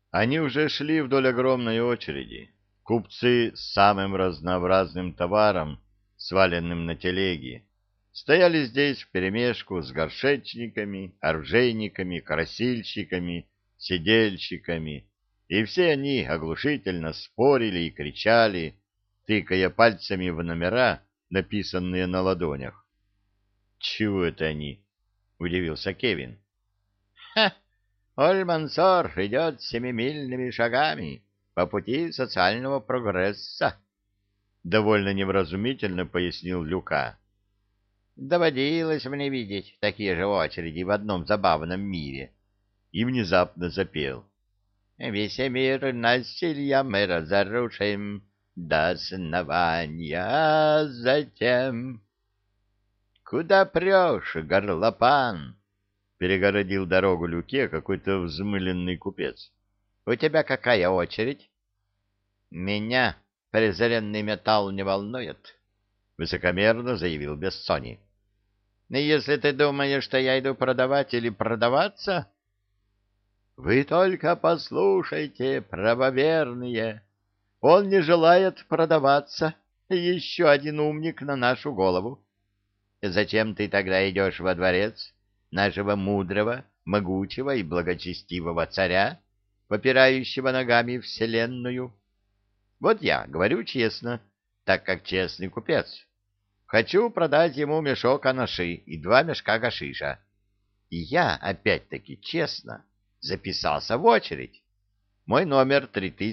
Они уже шли вдоль огромной очереди. Купцы с самым разнообразным товаром, сваленным на телеги, стояли здесь вперемешку с горшечниками, оружейниками, красильщиками, седельщиками, и все они оглушительно спорили и кричали, тыкая пальцами в номера, написанные на ладонях. «Чего это они?» — удивился Кевин. «Ха! Оль-Мансор идет семимильными шагами по пути социального прогресса», — довольно невразумительно пояснил Люка. «Доводилось мне видеть такие же очереди в одном забавном мире». И внезапно запел. «Весь мир насильем мы разрушим до основания, а затем...» «Куда прешь, горлопан?» — перегородил дорогу Люке какой-то взмыленный купец. «У тебя какая очередь?» «Меня презренный металл не волнует», — высокомерно заявил Бессони. «Если ты думаешь, что я иду продавать или продаваться...» «Вы только послушайте, правоверные, он не желает продаваться, еще один умник на нашу голову. Зачем ты тогда идешь во дворец нашего мудрого, могучего и благочестивого царя, попирающего ногами вселенную? Вот я говорю честно, так как честный купец. Хочу продать ему мешок анаши и 2 мешка гашиша. И я, опять-таки, честно записался в очередь. Мой номер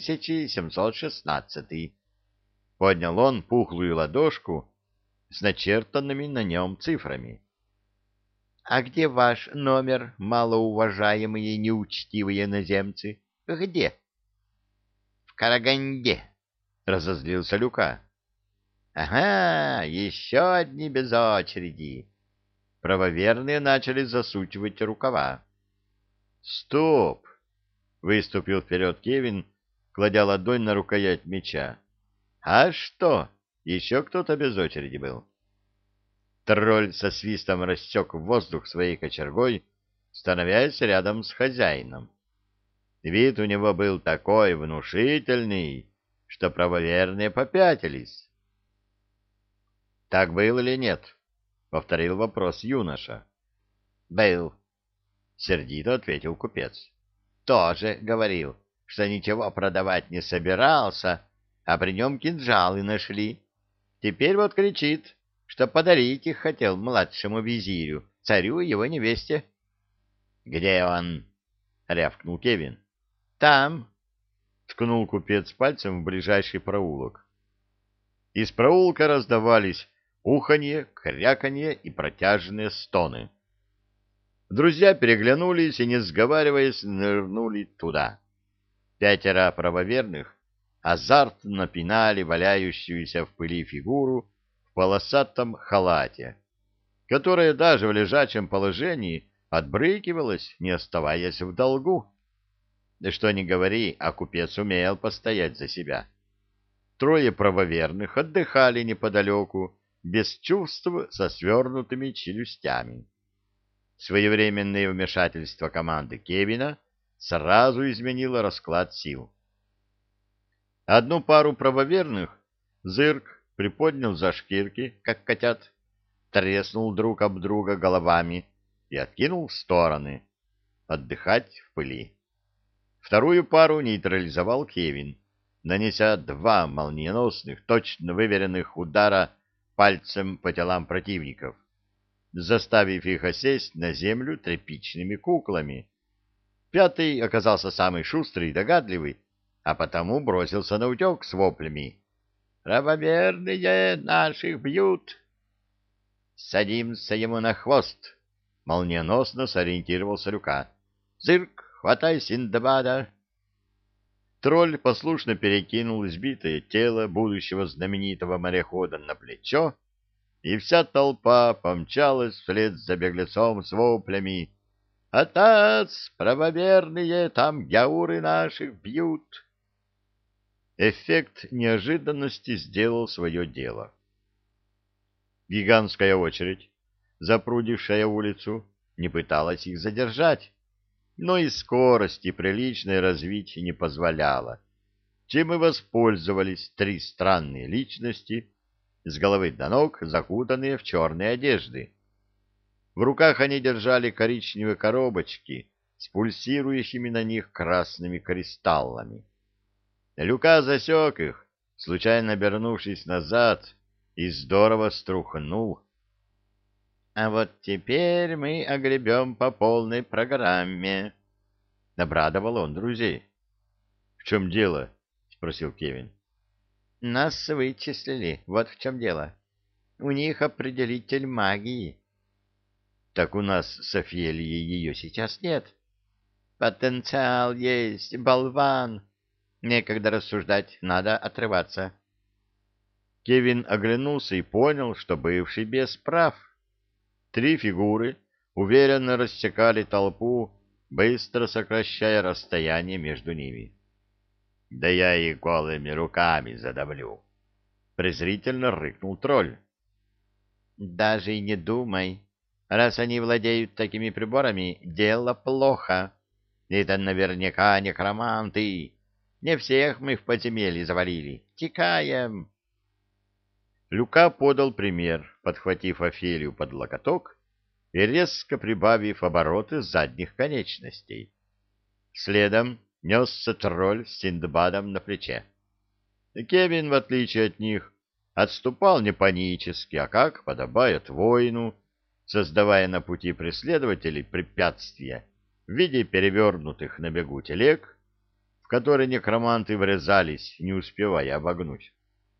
3716. Поднял он пухлую ладошку с начертанными на нем цифрами. — А где ваш номер, малоуважаемые неучтивые иноземцы? Где? — В Караганде, — разозлился Люка. — Ага, еще одни без очереди. Правоверные начали засучивать рукава. — Стоп! — выступил вперед Кевин, кладя ладонь на рукоять меча. — А что? Еще кто-то без очереди был. Тролль со свистом рассек воздух своей кочергой, становясь рядом с хозяином. Вид у него был такой внушительный, что правоверные попятились. — Так был или нет? — повторил вопрос юноша. — Был, — сердито ответил купец. — Тоже говорил, что ничего продавать не собирался, а при нем кинжалы нашли. Теперь вот кричит, что подарить их хотел младшему визирю, царю и его невесте. — Где он? — рявкнул Кевин. — Там, — ткнул купец пальцем в ближайший проулок. Из проулка раздавались уханье, кряканье и протяжные стоны. Друзья переглянулись и, не сговариваясь, нырнули туда. 5 правоверных азартно пинали валяющуюся в пыли фигуру в полосатом халате, которая даже в лежачем положении отбрыкивалась, не оставаясь в долгу. Да что ни говори, а купец умел постоять за себя. 3 правоверных отдыхали неподалеку, без чувств, со свернутыми челюстями. Своевременное вмешательство команды Кевина сразу изменило расклад сил. Одну пару правоверных Зырк приподнял за шкирки, как котят, треснул друг об друга головами и откинул в стороны, отдыхать в пыли. Вторую пару нейтрализовал Кевин, нанеся 2 молниеносных, точно выверенных удара пальцем по телам противников, заставив их осесть на землю тряпичными куклами. 5 оказался самый шустрый и догадливый, а потому бросился наутек с воплями. «Правоверные наших бьют!» «Садимся ему на хвост!» — молниеносно сориентировался Люка. «Зырк, хватай Синдбада!» Тролль послушно перекинул избитое тело будущего знаменитого морехода на плечо, и вся толпа помчалась вслед за беглецом с воплями. «Атац, правоверные, там яуры наших бьют!» Эффект неожиданности сделал свое дело. Гигантская очередь, запрудившая улицу, не пыталась их задержать. но и скорости приличной развить не позволяло, чем и воспользовались три странные личности, с головы до ног закутанные в черные одежды. В руках они держали коричневые коробочки с пульсирующими на них красными кристаллами. Люка засек их, случайно обернувшись назад, и здорово струхнул. — А вот теперь мы огребем по полной программе, — обрадовал он друзей. — В чем дело? — спросил Кевин. — Нас вычислили, вот в чем дело. У них определитель магии. — Так у нас с Офелией ее сейчас нет. — Потенциал есть, болван. Некогда рассуждать, надо отрываться. Кевин оглянулся и понял, что бывший бес прав. Три фигуры уверенно рассекали толпу, быстро сокращая расстояние между ними. — Да я и голыми руками задавлю! — презрительно рыкнул тролль. — Даже и не думай. Раз они владеют такими приборами, дело плохо. Это наверняка некроманты. Не всех мы в подземелье завалили. Текаем. Люка подал пример, подхватив Офелию под локоток и резко прибавив обороты задних конечностей. Следом несся тролль с Синдбадом на плече. Кевин, в отличие от них, отступал не панически, а как подобает воину, создавая на пути преследователей препятствия в виде перевернутых на бегу телег, в которые некроманты врезались, не успевая обогнуть.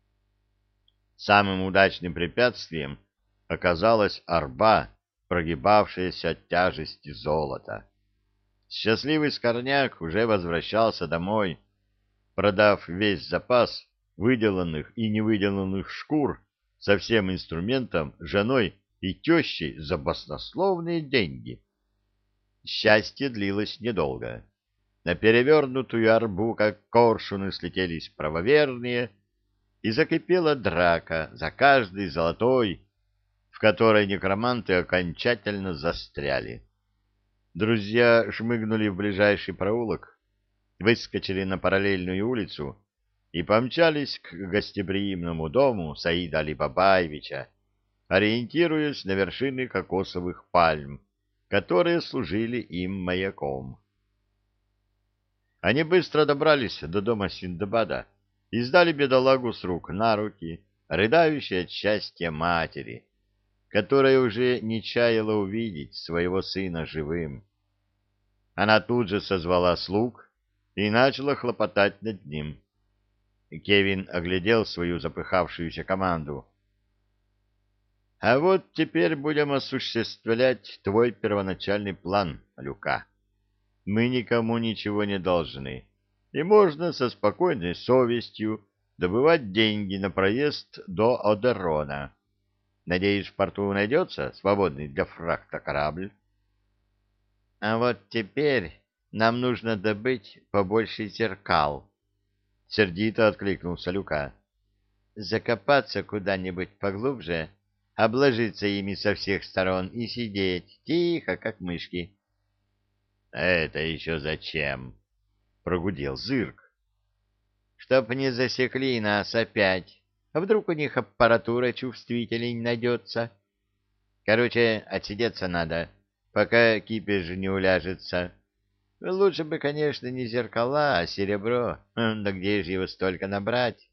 Самым удачным препятствием оказалась арба, прогибавшаяся от тяжести золота. Счастливый скорняк уже возвращался домой, продав весь запас выделанных и невыделанных шкур со всем инструментом, женой и тещей за баснословные деньги. Счастье длилось недолго. На перевернутую арбу, как коршуны, слетелись правоверные, и закипела драка за каждый золотой, в которой некроманты окончательно застряли. Друзья шмыгнули в ближайший проулок, выскочили на параллельную улицу и помчались к гостеприимному дому Саида Алибабаевича, ориентируясь на вершины кокосовых пальм, которые служили им маяком. Они быстро добрались до дома Синдбада и сдали бедолагу с рук на руки, рыдающей от счастья матери, которая уже не чаяла увидеть своего сына живым. Она тут же созвала слуг и начала хлопотать над ним. Кевин оглядел свою запыхавшуюся команду. — А вот теперь будем осуществлять твой первоначальный план, Люка. Мы никому ничего не должны, и можно со спокойной совестью добывать деньги на проезд до Одерона. Надеюсь, в порту найдется свободный для фрахта корабль? — А вот теперь нам нужно добыть побольше зеркал, — сердито откликнулся Люка. — Закопаться куда-нибудь поглубже, обложиться ими со всех сторон и сидеть тихо, как мышки. — Это еще зачем? — прогудел Зырк. — Чтоб не засекли нас опять. А вдруг у них аппаратура чувствительней найдется? Короче, отсидеться надо, пока кипиш не уляжется. Лучше бы, конечно, не зеркала, а серебро. Да где же его столько набрать?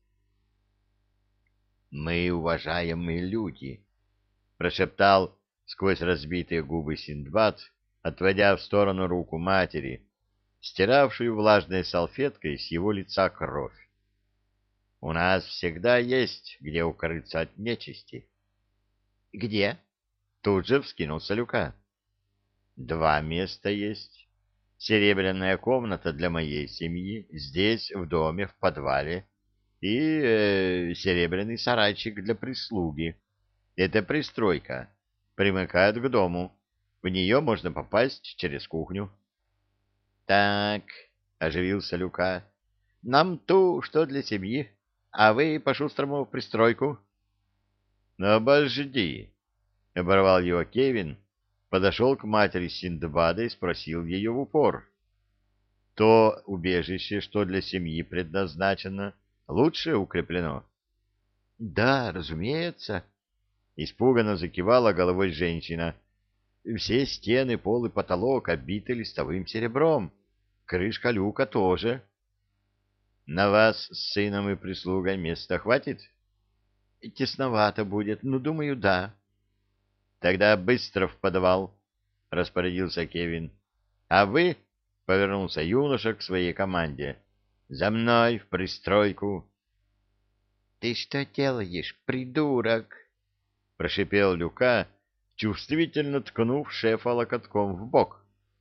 — Мы уважаемые люди, — прошептал сквозь разбитые губы Синдбад, отводя в сторону руку матери, стиравшую влажной салфеткой с его лица кровь. — У нас всегда есть где укрыться от нечисти. — Где? — тут же вскинулся Люка. — Два места есть. Серебряная комната для моей семьи здесь, в доме, в подвале, и серебряный сарайчик для прислуги. Это пристройка. Примыкает к дому. В нее можно попасть через кухню. — Так, — оживился Люка, — нам ту, что для семьи, а вы по-шустрому в пристройку. — Обожди, — оборвал его Кевин подошел к матери Синдбада и спросил ее в упор. То убежище, что для семьи предназначено, лучше укреплено? — Да, разумеется, — испуганно закивала головой женщина. — Все стены, пол и потолок обиты листовым серебром. Крышка люка тоже. — На вас с сыном и прислугой места хватит? — Тесновато будет, но, думаю, да. — Тогда быстро в подвал, — распорядился Кевин. — А вы, — повернулся юноша к своей команде, — за мной в пристройку. — Ты что делаешь, придурок? — прошипел Люка, чувствительно ткнув шефа локотком в бок.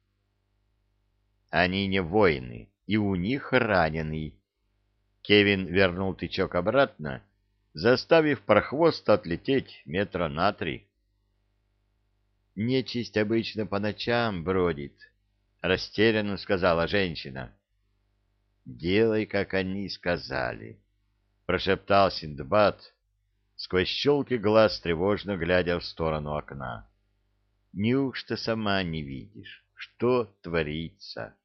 — Они не воины, и у них раненый. Кевин вернул тычок обратно, заставив прохвост отлететь метра на 3. — Нечисть обычно по ночам бродит, — растерянно сказала женщина. — Делай, как они сказали, — прошептал Синдбад, сквозь щелки глаз тревожно глядя в сторону окна. — Неужто сама не видишь, что творится?